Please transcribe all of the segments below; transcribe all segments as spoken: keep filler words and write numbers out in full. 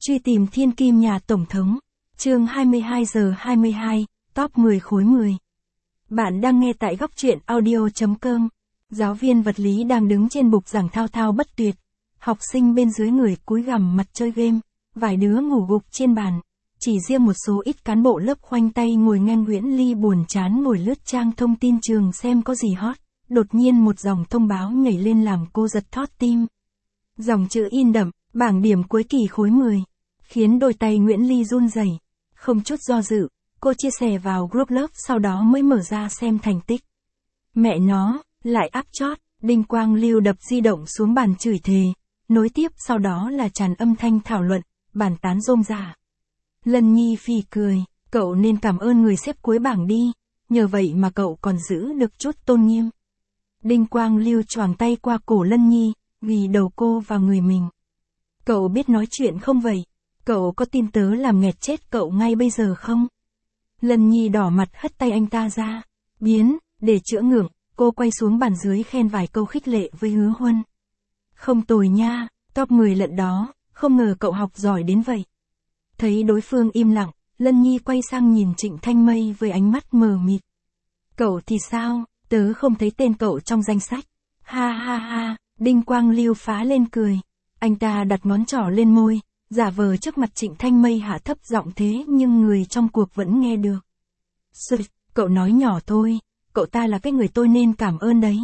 Truy tìm thiên kim nhà Tổng thống. Chương hai mươi hai giờ hai mươi hai, top mười khối mười. Bạn đang nghe tại góc truyện audio chấm com. Giáo viên vật lý đang đứng trên bục giảng thao thao bất tuyệt. Học sinh bên dưới người cúi gằm mặt chơi game. Vài đứa ngủ gục trên bàn. Chỉ riêng một số ít cán bộ lớp khoanh tay ngồi nghe Nguyễn Ly buồn chán ngồi lướt trang thông tin trường xem có gì hot. Đột nhiên một dòng thông báo nhảy lên làm cô giật thót tim. Dòng chữ in đậm, bảng điểm cuối kỳ khối mười. Khiến đôi tay Nguyễn Ly run rẩy. Không chút do dự, cô chia sẻ vào group lớp sau đó mới mở ra xem thành tích. Mẹ nó, lại áp chót, Đinh Quang Lưu đập di động xuống bàn chửi thề. Nối tiếp sau đó là tràn âm thanh thảo luận, bàn tán rôm rả. Lân Nhi phì cười, cậu nên cảm ơn người xếp cuối bảng đi, nhờ vậy mà cậu còn giữ được chút tôn nghiêm. Đinh Quang Lưu choàng tay qua cổ Lân Nhi, ghi đầu cô vào người mình. Cậu biết nói chuyện không vậy? Cậu có tin tớ làm nghẹt chết cậu ngay bây giờ không? Lân Nhi đỏ mặt hất tay anh ta ra. Biến, để chữa ngượng, cô quay xuống bàn dưới khen vài câu khích lệ với Hứa Huân. Không tồi nha, top mười lận đó, không ngờ cậu học giỏi đến vậy. Thấy đối phương im lặng, Lân Nhi quay sang nhìn Trịnh Thanh Mây với ánh mắt mờ mịt. Cậu thì sao, tớ không thấy tên cậu trong danh sách. Ha ha ha, Đinh Quang Lưu phá lên cười. Anh ta đặt ngón trỏ lên môi, giả vờ trước mặt Trịnh Thanh Mây hạ thấp giọng thế nhưng người trong cuộc vẫn nghe được. Sụt, cậu nói nhỏ thôi, cậu ta là cái người tôi nên cảm ơn đấy.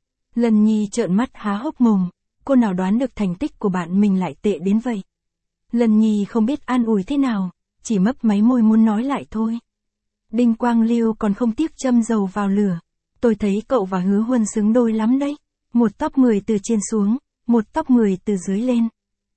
Lân Nhi trợn mắt há hốc mồm, cô nào đoán được thành tích của bạn mình lại tệ đến vậy. Lân Nhi không biết an ủi thế nào, chỉ mấp máy môi muốn nói lại thôi. Đinh Quang Lưu còn không tiếc châm dầu vào lửa. Tôi thấy cậu và Hứa Huân xứng đôi lắm đấy. Một top mười từ trên xuống, một top mười từ dưới lên.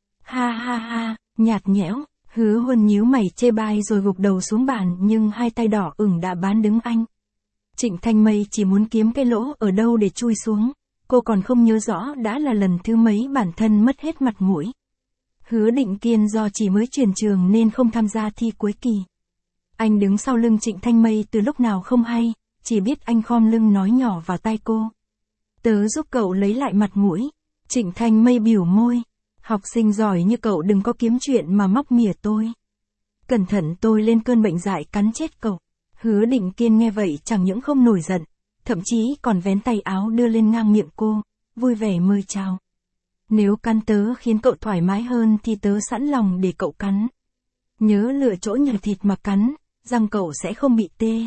Ha ha ha, nhạt nhẽo, Hứa Huân nhíu mày chê bai rồi gục đầu xuống bàn nhưng hai tay đỏ ửng đã bán đứng anh. Trịnh Thanh Mây chỉ muốn kiếm cái lỗ ở đâu để chui xuống, cô còn không nhớ rõ đã là lần thứ mấy bản thân mất hết mặt mũi. Hứa Định Kiên do chỉ mới chuyển trường nên không tham gia thi cuối kỳ. Anh đứng sau lưng Trịnh Thanh Mây từ lúc nào không hay, chỉ biết anh khom lưng nói nhỏ vào tai cô. Tớ giúp cậu lấy lại mặt mũi. Trịnh Thanh Mây biểu môi. Học sinh giỏi như cậu đừng có kiếm chuyện mà móc mỉa tôi. Cẩn thận tôi lên cơn bệnh dại cắn chết cậu. Hứa Định Kiên nghe vậy chẳng những không nổi giận, thậm chí còn vén tay áo đưa lên ngang miệng cô, vui vẻ mời chào. Nếu cắn tớ khiến cậu thoải mái hơn thì tớ sẵn lòng để cậu cắn. Nhớ lựa chỗ nhờ thịt mà cắn, răng cậu sẽ không bị tê.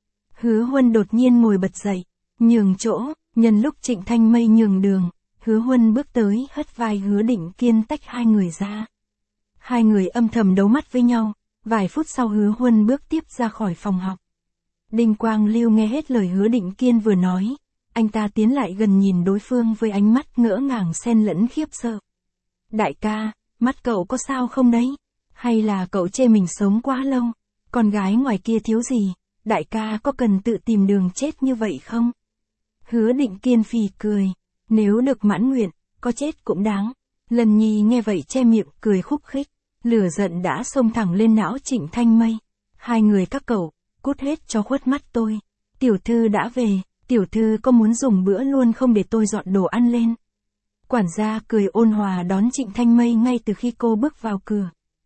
Hứa Huân đột nhiên ngồi bật dậy, nhường chỗ, nhân lúc Trịnh Thanh Mây nhường đường. Hứa Huân bước tới hất vai Hứa Định Kiên tách hai người ra. Hai người âm thầm đấu mắt với nhau, vài phút sau Hứa Huân bước tiếp ra khỏi phòng học. Đinh Quang Lưu nghe hết lời Hứa Định Kiên vừa nói, anh ta tiến lại gần nhìn đối phương với ánh mắt ngỡ ngàng xen lẫn khiếp sợ. Đại ca, mắt cậu có sao không đấy? Hay là cậu chê mình sống quá lâu? Con gái ngoài kia thiếu gì? Đại ca có cần tự tìm đường chết như vậy không? Hứa Định Kiên phì cười. Nếu được mãn nguyện, có chết cũng đáng. Lân Nhi nghe vậy che miệng cười khúc khích. Lửa giận đã xông thẳng lên não Trịnh Thanh Mây. Hai người các cậu, cút hết cho khuất mắt tôi. Tiểu thư đã về, tiểu thư có muốn dùng bữa luôn không để tôi dọn đồ ăn lên? Quản gia cười ôn hòa đón Trịnh Thanh Mây ngay từ khi cô bước vào cửa.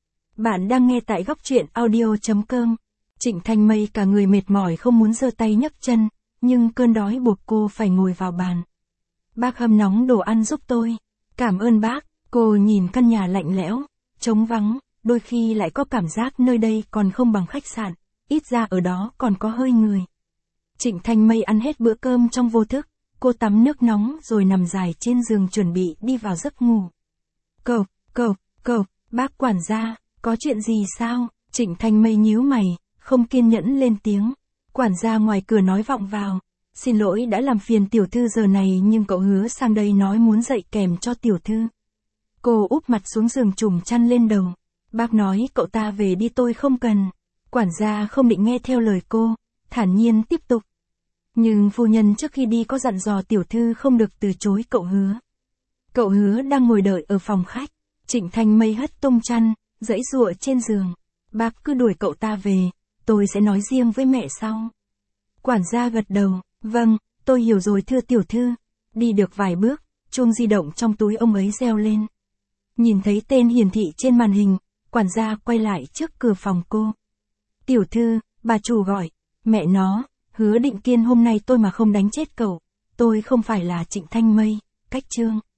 Bạn đang nghe tại góc truyện audio chấm com. Trịnh Thanh Mây cả người mệt mỏi không muốn giơ tay nhấc chân, nhưng cơn đói buộc cô phải ngồi vào bàn. Bác hâm nóng đồ ăn giúp tôi. Cảm ơn bác. Cô nhìn căn nhà lạnh lẽo, trống vắng, đôi khi lại có cảm giác nơi đây còn không bằng khách sạn, ít ra ở đó còn có hơi người. Trịnh Thanh Mây ăn hết bữa cơm trong vô thức, cô tắm nước nóng rồi nằm dài trên giường chuẩn bị đi vào giấc ngủ. Cậu, cậu, cậu, bác quản gia, có chuyện gì sao? Trịnh Thanh Mây nhíu mày, không kiên nhẫn lên tiếng. Quản gia ngoài cửa nói vọng vào. Xin lỗi đã làm phiền tiểu thư giờ này nhưng cậu Hứa sang đây nói muốn dạy kèm cho tiểu thư. Cô úp mặt xuống giường trùm chăn lên đầu. Bác nói cậu ta về đi tôi không cần. Quản gia không định nghe theo lời cô, thản nhiên tiếp tục. Nhưng phu nhân trước khi đi có dặn dò tiểu thư không được từ chối cậu Hứa. Cậu Hứa đang ngồi đợi ở phòng khách. Trịnh Thanh Mây hất tung chăn, giãy giụa trên giường. Bác cứ đuổi cậu ta về, tôi sẽ nói riêng với mẹ sau. Quản gia gật đầu. Vâng, tôi hiểu rồi thưa tiểu thư. Đi được vài bước, chuông di động trong túi ông ấy reo lên. Nhìn thấy tên hiển thị trên màn hình, Quản gia quay lại trước cửa phòng cô. Tiểu thư, bà chủ gọi. Mẹ nó, Hứa Định Kiên hôm nay tôi mà không đánh chết cậu. Tôi không phải là Trịnh Thanh Mây, cách chương.